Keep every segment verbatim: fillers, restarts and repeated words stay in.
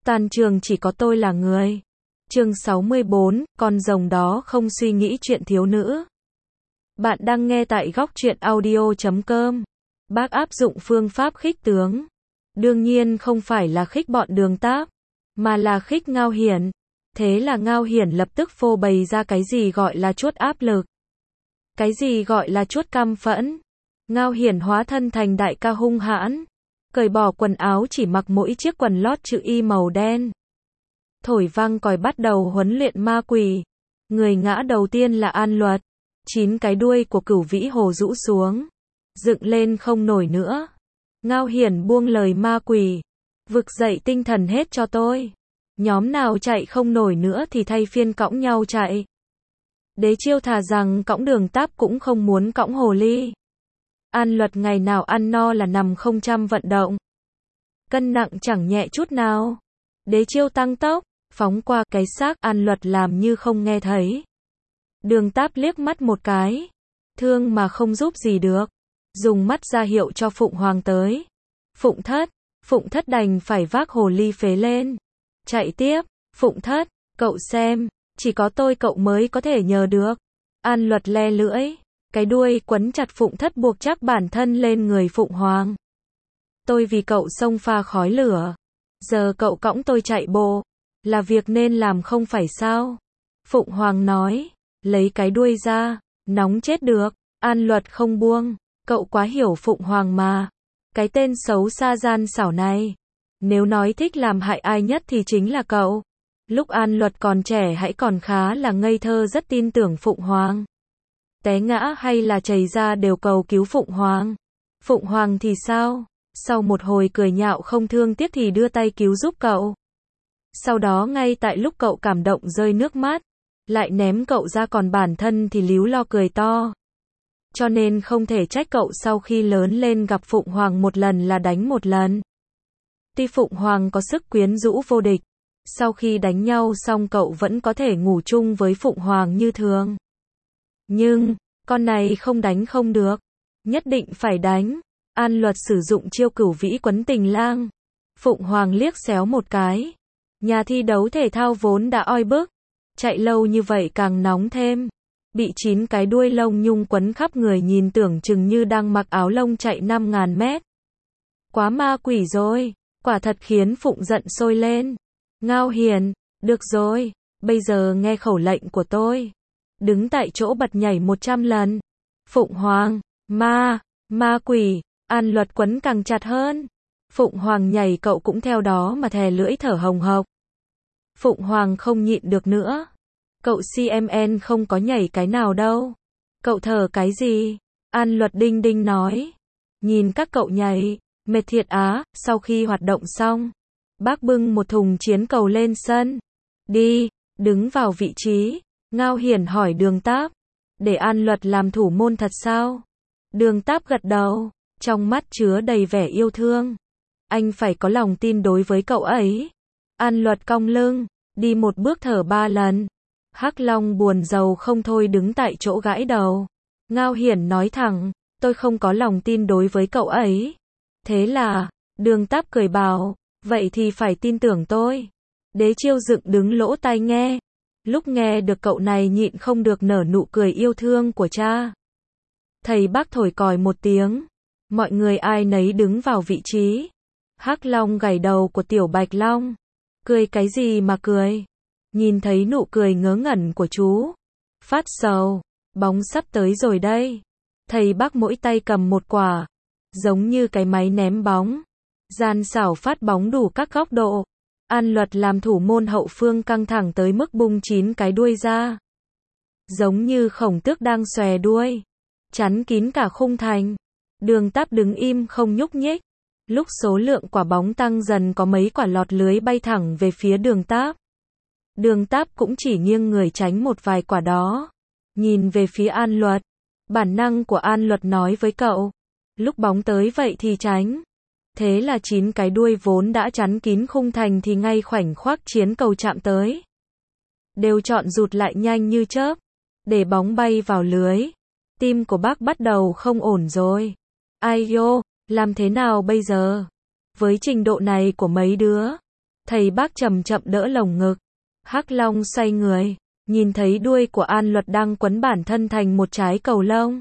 Toàn trường chỉ có tôi là người. Chương sáu mươi bốn, con rồng đó không suy nghĩ chuyện thiếu nữ. Bạn đang nghe tại góc truyện audio chấm com. Bác áp dụng phương pháp khích tướng. Đương nhiên không phải là khích bọn Đường Táp, mà là khích Ngao Hiển. Thế là Ngao Hiển lập tức phô bày ra cái gì gọi là chuốt áp lực. Cái gì gọi là chuốt căm phẫn. Ngao Hiển hóa thân thành đại ca hung hãn, cởi bỏ quần áo chỉ mặc mỗi chiếc quần lót chữ Y màu đen. Thổi vang còi bắt đầu huấn luyện ma quỷ. Người ngã đầu tiên là An Luật. Chín cái đuôi của Cửu Vĩ Hồ rũ xuống, dựng lên không nổi nữa. Ngao Hiển buông lời ma quỷ. Vực dậy tinh thần hết cho tôi. Nhóm nào chạy không nổi nữa thì thay phiên cõng nhau chạy. Đế Chiêu thà rằng cõng Đường Táp cũng không muốn cõng hồ ly. An Luật ngày nào ăn no là nằm không chăm vận động. Cân nặng chẳng nhẹ chút nào. Đế Chiêu tăng tốc, phóng qua cái xác An Luật làm như không nghe thấy. Đường Táp liếc mắt một cái. Thương mà không giúp gì được. Dùng mắt ra hiệu cho Phụng Hoàng tới. Phụng Thất. Phụng Thất đành phải vác hồ ly phế lên. Chạy tiếp. Phụng Thất, cậu xem. Chỉ có tôi cậu mới có thể nhờ được. An Luật le lưỡi. Cái đuôi quấn chặt Phụng Thất buộc chắc bản thân lên người Phụng Hoàng. Tôi vì cậu xông pha khói lửa. Giờ cậu cõng tôi chạy bộ. Là việc nên làm không phải sao? Phụng Hoàng nói. Lấy cái đuôi ra. Nóng chết được. An Luật không buông. Cậu quá hiểu Phụng Hoàng mà. Cái tên xấu xa gian xảo này. Nếu nói thích làm hại ai nhất thì chính là cậu. Lúc An Luật còn trẻ hãy còn khá là ngây thơ, rất tin tưởng Phụng Hoàng. Té ngã hay là chảy ra đều cầu cứu Phụng Hoàng. Phụng Hoàng thì sao? Sau một hồi cười nhạo không thương tiếc thì đưa tay cứu giúp cậu. Sau đó ngay tại lúc cậu cảm động rơi nước mắt, lại ném cậu ra, còn bản thân thì líu lo cười to. Cho nên không thể trách cậu sau khi lớn lên gặp Phụng Hoàng một lần là đánh một lần. Tuy Phụng Hoàng có sức quyến rũ vô địch, sau khi đánh nhau xong cậu vẫn có thể ngủ chung với Phụng Hoàng như thường. Nhưng, con này không đánh không được. Nhất định phải đánh. An Luật sử dụng chiêu Cửu Vĩ quấn tình lang. Phụng Hoàng liếc xéo một cái. Nhà thi đấu thể thao vốn đã oi bức. Chạy lâu như vậy càng nóng thêm. Bị chín cái đuôi lông nhung quấn khắp người nhìn tưởng chừng như đang mặc áo lông chạy năm ngàn mét. Quá ma quỷ rồi. Quả thật khiến Phụng giận sôi lên. Ngao Hiển, được rồi. Bây giờ nghe khẩu lệnh của tôi. Đứng tại chỗ bật nhảy một trăm lần. Phụng Hoàng, ma, ma quỷ. An Luật quấn càng chặt hơn. Phụng Hoàng nhảy cậu cũng theo đó mà thè lưỡi thở hồng hộc. Phụng Hoàng không nhịn được nữa. Cậu xê em en không có nhảy cái nào đâu. Cậu thở cái gì? An Luật đinh đinh nói. Nhìn các cậu nhảy, mệt thiệt á. Sau khi hoạt động xong, bác bưng một thùng chiến cầu lên sân. Đi, đứng vào vị trí. Ngao Hiển hỏi Đường Táp. Để An Luật làm thủ môn thật sao? Đường Táp gật đầu, trong mắt chứa đầy vẻ yêu thương. Anh phải có lòng tin đối với cậu ấy. An Luật cong lưng, đi một bước thở ba lần. Hắc Long buồn rầu không thôi đứng tại chỗ gãi đầu. Ngao Hiển nói thẳng, tôi không có lòng tin đối với cậu ấy. Thế là, Đường Táp cười bảo, vậy thì phải tin tưởng tôi. Đế Chiêu dựng đứng lỗ tai nghe. Lúc nghe được cậu này nhịn không được nở nụ cười yêu thương của cha. Thầy bác thổi còi một tiếng. Mọi người ai nấy đứng vào vị trí. Hắc Long gảy đầu của Tiểu Bạch Long. Cười cái gì mà cười? Nhìn thấy nụ cười ngớ ngẩn của chú. Phát sầu. Bóng sắp tới rồi đây. Thầy bác mỗi tay cầm một quả. Giống như cái máy ném bóng. Gian xảo phát bóng đủ các góc độ. An Luật làm thủ môn hậu phương căng thẳng tới mức bung chín cái đuôi ra. Giống như khổng tước đang xòe đuôi. Chắn kín cả khung thành. Đường Táp đứng im không nhúc nhích. Lúc số lượng quả bóng tăng dần có mấy quả lọt lưới bay thẳng về phía Đường Táp. Đường Táp cũng chỉ nghiêng người tránh một vài quả đó. Nhìn về phía An Luật. Bản năng của An Luật nói với cậu. Lúc bóng tới vậy thì tránh. Thế là chín cái đuôi vốn đã chắn kín khung thành thì ngay khoảnh khắc chiến cầu chạm tới. Đều chọn rụt lại nhanh như chớp. Để bóng bay vào lưới. Tim của bác bắt đầu không ổn rồi. Ai yo, làm thế nào bây giờ? Với trình độ này của mấy đứa, Thầy bác chậm chậm đỡ lồng ngực. Hắc Long xoay người, nhìn thấy đuôi của An Luật đang quấn bản thân thành một trái cầu lông.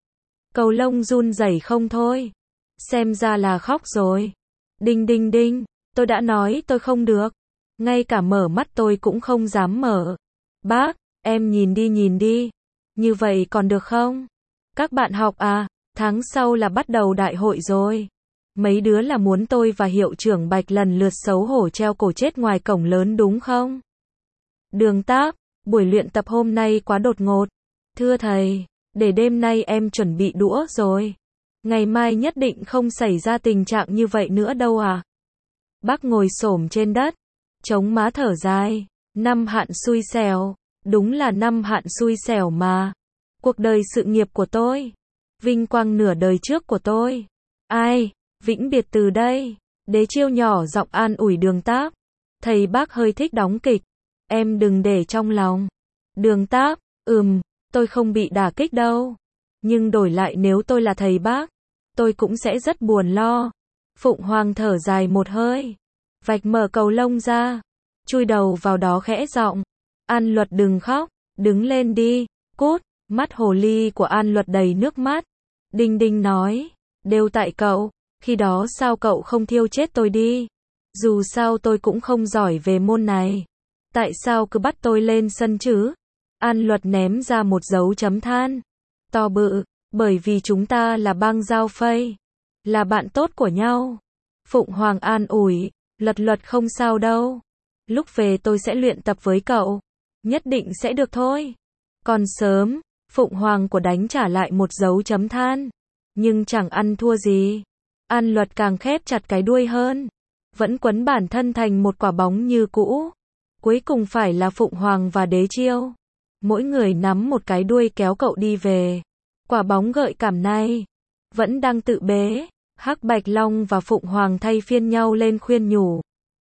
Cầu lông run rẩy không thôi. Xem ra là khóc rồi. Đinh đinh đinh, tôi đã nói tôi không được. Ngay cả mở mắt tôi cũng không dám mở. Bác, em nhìn đi nhìn đi. Như vậy còn được không? Các bạn học à, tháng sau là bắt đầu đại hội rồi. Mấy đứa là muốn tôi và hiệu trưởng Bạch lần lượt xấu hổ treo cổ chết ngoài cổng lớn đúng không? Đường Táp, buổi luyện tập hôm nay quá đột ngột. Thưa thầy, để đêm nay em chuẩn bị đũa rồi. Ngày mai nhất định không xảy ra tình trạng như vậy nữa đâu à? Bác ngồi xổm trên đất, chống má thở dài. Năm hạn xui xẻo, đúng là năm hạn xui xẻo mà. Cuộc đời sự nghiệp của tôi, vinh quang nửa đời trước của tôi. Ai, vĩnh biệt từ đây. Đế Chiêu nhỏ giọng an ủi Đường Táp. Thầy bác hơi thích đóng kịch. Em đừng để trong lòng. Đường Táp, ừm, tôi không bị đả kích đâu. Nhưng đổi lại nếu tôi là thầy bác, tôi cũng sẽ rất buồn lo. Phụng Hoàng thở dài một hơi, vạch mở cầu lông ra, chui đầu vào đó khẽ giọng. An Luật đừng khóc, đứng lên đi, cút. Mắt hồ ly của An Luật đầy nước mắt. Đinh đinh nói, đều tại cậu, khi đó sao cậu không thiêu chết tôi đi. Dù sao tôi cũng không giỏi về môn này. Tại sao cứ bắt tôi lên sân chứ? An Luật ném ra một dấu chấm than to bự, bởi vì chúng ta là bang giao phây, là bạn tốt của nhau. Phụng Hoàng an ủi, Luật Luật không sao đâu. Lúc về tôi sẽ luyện tập với cậu, nhất định sẽ được thôi. Còn sớm, Phụng Hoàng của đánh trả lại một dấu chấm than, nhưng chẳng ăn thua gì. An Luật càng khép chặt cái đuôi hơn, vẫn quấn bản thân thành một quả bóng như cũ. Cuối cùng phải là Phụng Hoàng và Đế Chiêu, mỗi người nắm một cái đuôi kéo cậu đi về. Quả bóng gợi cảm này vẫn đang tự bế. Hắc Bạch Long và Phụng Hoàng thay phiên nhau lên khuyên nhủ.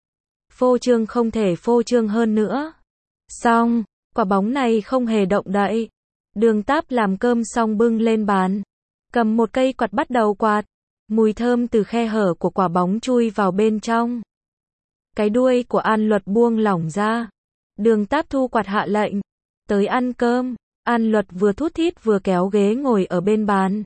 Phô trương không thể phô trương hơn nữa. Xong, quả bóng này không hề động đậy. Đường Táp làm cơm xong bưng lên bàn, cầm một cây quạt bắt đầu quạt. Mùi thơm từ khe hở của quả bóng chui vào bên trong. Cái đuôi của An Luật buông lỏng ra. Đường Táp thu quạt hạ lệnh, tới ăn cơm. An Luật vừa thút thít vừa kéo ghế ngồi ở bên bàn.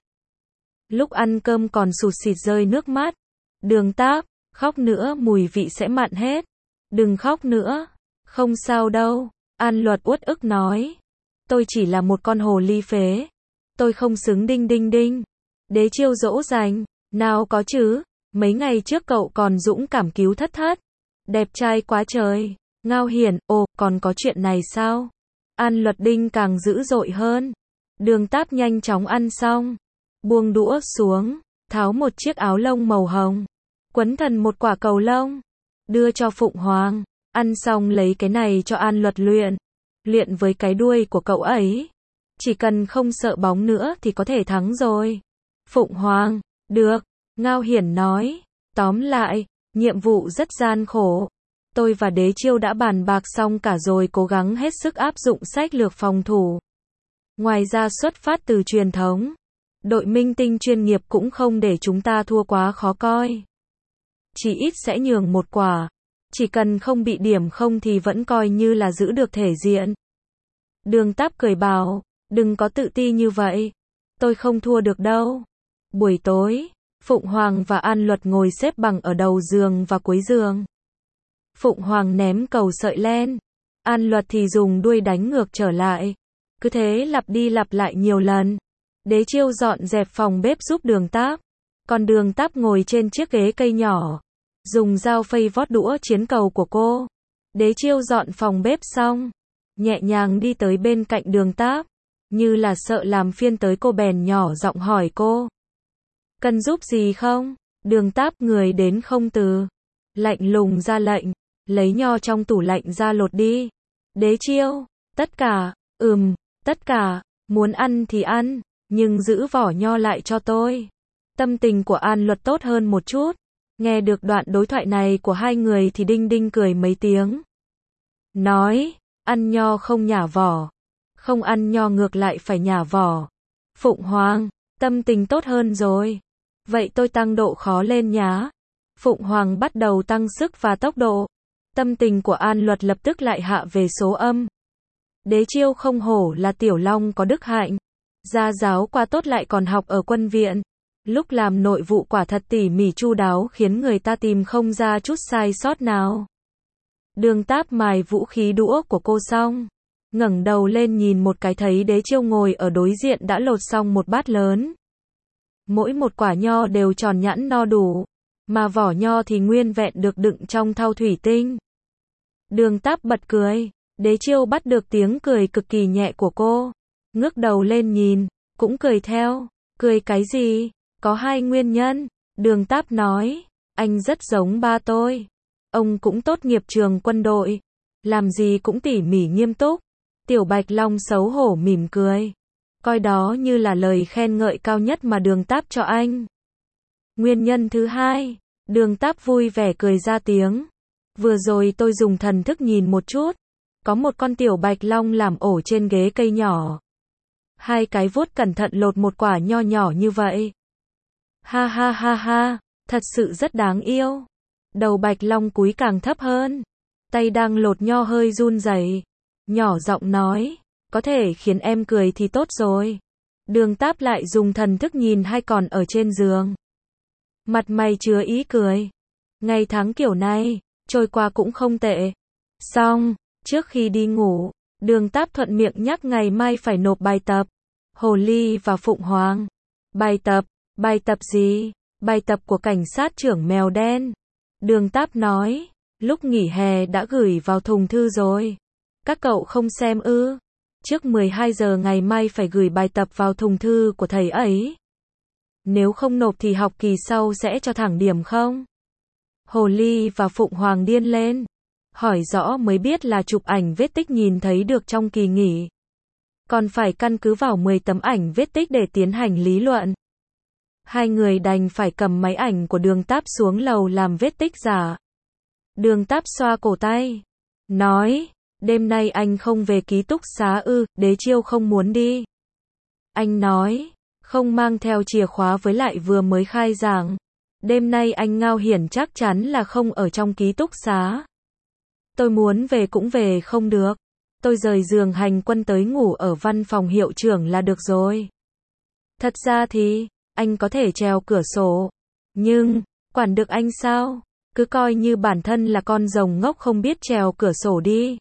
Lúc ăn cơm còn sụt sịt rơi nước mắt. Đường Táp, khóc nữa mùi vị sẽ mặn hết. Đừng khóc nữa. Không sao đâu. An Luật uất ức nói. Tôi chỉ là một con hồ ly phế. Tôi không xứng đinh đinh đinh. Đế Chiêu dỗ dành. Nào có chứ. Mấy ngày trước cậu còn dũng cảm cứu Thất Thất. Đẹp trai quá trời. Ngao Hiển, ồ, còn có chuyện này sao? An Luật đinh càng dữ dội hơn. Đường Táp nhanh chóng ăn xong, buông đũa xuống, tháo một chiếc áo lông màu hồng, quấn thành một quả cầu lông, đưa cho Phụng Hoàng. Ăn xong lấy cái này cho An Luật luyện. Luyện với cái đuôi của cậu ấy. Chỉ cần không sợ bóng nữa thì có thể thắng rồi. Phụng Hoàng, được. Ngao Hiển nói. Tóm lại, nhiệm vụ rất gian khổ. Tôi và Đế Chiêu đã bàn bạc xong cả rồi, cố gắng hết sức áp dụng sách lược phòng thủ. Ngoài ra xuất phát từ truyền thống, đội minh tinh chuyên nghiệp cũng không để chúng ta thua quá khó coi. Chỉ ít sẽ nhường một quả. Chỉ cần không bị điểm không thì vẫn coi như là giữ được thể diện. Đường Táp cười bảo, đừng có tự ti như vậy. Tôi không thua được đâu. Buổi tối, Phụng Hoàng và An Luật ngồi xếp bằng ở đầu giường và cuối giường. Phụng Hoàng ném cầu sợi len. An Luật thì dùng đuôi đánh ngược trở lại. Cứ thế lặp đi lặp lại nhiều lần. Đế Chiêu dọn dẹp phòng bếp giúp Đường Táp. Còn Đường Táp ngồi trên chiếc ghế cây nhỏ, dùng dao phây vót đũa chiến cầu của cô. Đế Chiêu dọn phòng bếp xong, nhẹ nhàng đi tới bên cạnh Đường Táp, như là sợ làm phiền tới cô bèn nhỏ giọng hỏi cô. Cần giúp gì không? Đường Táp người đến không từ, lạnh lùng ra lệnh, lấy nho trong tủ lạnh ra lột đi. Đế Chiêu, tất cả, ừm, tất cả, muốn ăn thì ăn, nhưng giữ vỏ nho lại cho tôi. Tâm tình của An Luật tốt hơn một chút. Nghe được đoạn đối thoại này của hai người thì Đinh Đinh cười mấy tiếng. Nói, ăn nho không nhả vỏ. Không ăn nho ngược lại phải nhả vỏ. Phụng Hoàng, tâm tình tốt hơn rồi. Vậy tôi tăng độ khó lên nhá. Phụng Hoàng bắt đầu tăng sức và tốc độ. Tâm tình của An Luật lập tức lại hạ về số âm. Đế Chiêu không hổ là tiểu long có đức hạnh. Gia giáo qua tốt lại còn học ở quân viện. Lúc làm nội vụ quả thật tỉ mỉ chu đáo khiến người ta tìm không ra chút sai sót nào. Đường Táp mài vũ khí đũa của cô xong. Ngẩng đầu lên nhìn một cái thấy Đế Chiêu ngồi ở đối diện đã lột xong một bát lớn. Mỗi một quả nho đều tròn nhẵn no đủ. Mà vỏ nho thì nguyên vẹn được đựng trong thau thủy tinh. Đường Táp bật cười. Đế Chiêu bắt được tiếng cười cực kỳ nhẹ của cô. Ngước đầu lên nhìn, cũng cười theo. Cười cái gì? Có hai nguyên nhân. Đường Táp nói, anh rất giống ba tôi. Ông cũng tốt nghiệp trường quân đội. Làm gì cũng tỉ mỉ nghiêm túc. Tiểu Bạch Long xấu hổ mỉm cười. Coi đó như là lời khen ngợi cao nhất mà Đường Táp cho anh. Nguyên nhân thứ hai. Đường Táp vui vẻ cười ra tiếng. Vừa rồi tôi dùng thần thức nhìn một chút. Có một con tiểu bạch long làm ổ trên ghế cây nhỏ. Hai cái vuốt cẩn thận lột một quả nho nhỏ như vậy. Ha ha ha ha, thật sự rất đáng yêu. Đầu bạch long cúi càng thấp hơn. Tay đang lột nho hơi run rẩy. Nhỏ giọng nói, có thể khiến em cười thì tốt rồi. Đường Táp lại dùng thần thức nhìn hai con ở trên giường. Mặt mày chứa ý cười. Ngày tháng kiểu này, trôi qua cũng không tệ. Xong. Trước khi đi ngủ, Đường Táp thuận miệng nhắc ngày mai phải nộp bài tập. Hồ Ly và Phụng Hoàng. Bài tập? Bài tập gì? Bài tập của cảnh sát trưởng mèo đen. Đường Táp nói, lúc nghỉ hè đã gửi vào thùng thư rồi. Các cậu không xem ư? Trước mười hai giờ ngày mai phải gửi bài tập vào thùng thư của thầy ấy. Nếu không nộp thì học kỳ sau sẽ cho thẳng điểm không? Hồ Ly và Phụng Hoàng điên lên. Hỏi rõ mới biết là chụp ảnh vết tích nhìn thấy được trong kỳ nghỉ. Còn phải căn cứ vào mười tấm ảnh vết tích để tiến hành lý luận. Hai người đành phải cầm máy ảnh của Đường Táp xuống lầu làm vết tích giả. Đường Táp xoa cổ tay. Nói, đêm nay anh không về ký túc xá ư? Đế Chiêu không muốn đi. Anh nói, không mang theo chìa khóa với lại vừa mới khai giảng. Đêm nay anh Ngao Hiển chắc chắn là không ở trong ký túc xá. Tôi muốn về cũng về không được. Tôi rời giường hành quân tới ngủ ở văn phòng hiệu trưởng là được rồi. Thật ra thì, anh có thể trèo cửa sổ. Nhưng, quản được anh sao? Cứ coi như bản thân là con rồng ngốc không biết trèo cửa sổ đi.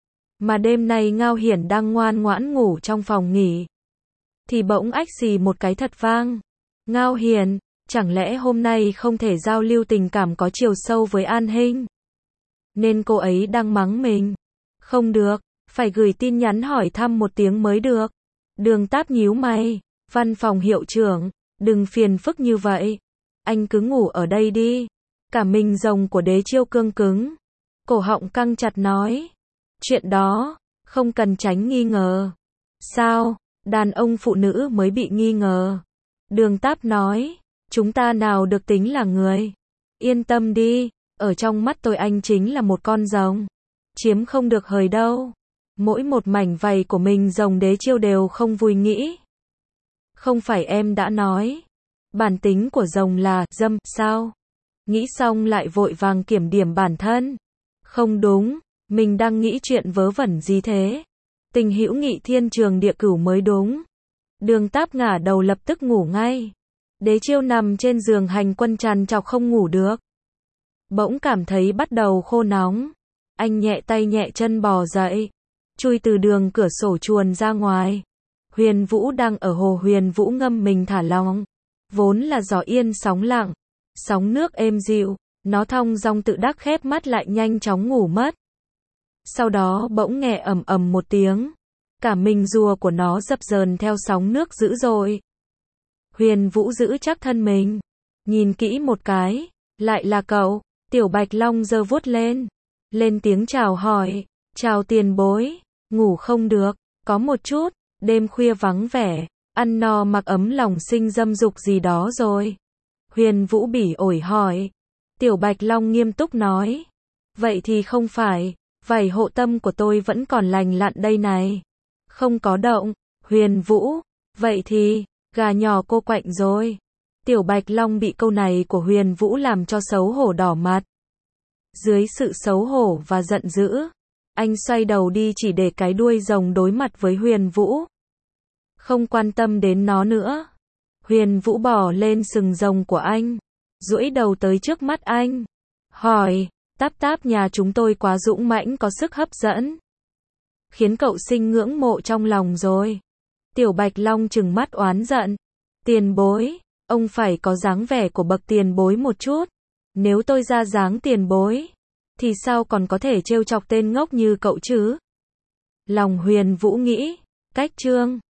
Mà đêm nay Ngao Hiển đang ngoan ngoãn ngủ trong phòng nghỉ. Thì bỗng ách xì một cái thật vang. Ngao Hiển, chẳng lẽ hôm nay không thể giao lưu tình cảm có chiều sâu với An Hinh? Nên cô ấy đang mắng mình. Không được, phải gửi tin nhắn hỏi thăm một tiếng mới được. Đường Táp nhíu mày. Văn phòng hiệu trưởng, đừng phiền phức như vậy. Anh cứ ngủ ở đây đi. Cả mình rồng của Đế Chiêu cương cứng. Cổ họng căng chặt nói. Chuyện đó, không cần tránh nghi ngờ. Sao, đàn ông phụ nữ mới bị nghi ngờ. Đường Táp nói. Chúng ta nào được tính là người. Yên tâm đi. Ở trong mắt tôi anh chính là một con rồng. Chiếm không được hời đâu. Mỗi một mảnh vảy của mình rồng Đế Chiêu đều không vui nghĩ. Không phải em đã nói. Bản tính của rồng là dâm sao? Nghĩ xong lại vội vàng kiểm điểm bản thân. Không đúng, mình đang nghĩ chuyện vớ vẩn gì thế? Tình hữu nghị thiên trường địa cửu mới đúng. Đường Táp ngả đầu lập tức ngủ ngay. Đế Chiêu nằm trên giường hành quân trằn trọc không ngủ được. Bỗng cảm thấy bắt đầu khô nóng. Anh nhẹ tay nhẹ chân bò dậy. Chui từ đường cửa sổ chuồn ra ngoài. Huyền Vũ đang ở hồ Huyền Vũ ngâm mình thả lỏng. Vốn là gió yên sóng lặng. Sóng nước êm dịu. Nó thong dong tự đắc khép mắt lại nhanh chóng ngủ mất. Sau đó bỗng nghe ầm ầm một tiếng. Cả mình rùa của nó dập dờn theo sóng nước dữ dội. Huyền Vũ giữ chắc thân mình. Nhìn kỹ một cái. Lại là cậu. Tiểu Bạch Long giơ vuốt lên. Lên tiếng chào hỏi. Chào tiền bối. Ngủ không được. Có một chút. Đêm khuya vắng vẻ. Ăn no mặc ấm lòng sinh dâm dục gì đó rồi. Huyền Vũ bỉ ổi hỏi. Tiểu Bạch Long nghiêm túc nói. Vậy thì không phải. Vảy hộ tâm của tôi vẫn còn lành lặn đây này. Không có động. Huyền Vũ. Vậy thì, gà nhỏ cô quạnh rồi. Tiểu Bạch Long bị câu này của Huyền Vũ làm cho xấu hổ đỏ mặt. Dưới sự xấu hổ và giận dữ, anh xoay đầu đi chỉ để cái đuôi rồng đối mặt với Huyền Vũ. Không quan tâm đến nó nữa. Huyền Vũ bò lên sừng rồng của anh, duỗi đầu tới trước mắt anh, hỏi, Táp Táp nhà chúng tôi quá dũng mãnh có sức hấp dẫn, khiến cậu sinh ngưỡng mộ trong lòng rồi. Tiểu Bạch Long trừng mắt oán giận. Tiền bối, ông phải có dáng vẻ của bậc tiền bối một chút. Nếu tôi ra dáng tiền bối, thì sao còn có thể trêu chọc tên ngốc như cậu chứ? Lòng Huyền Vũ nghĩ, cách chương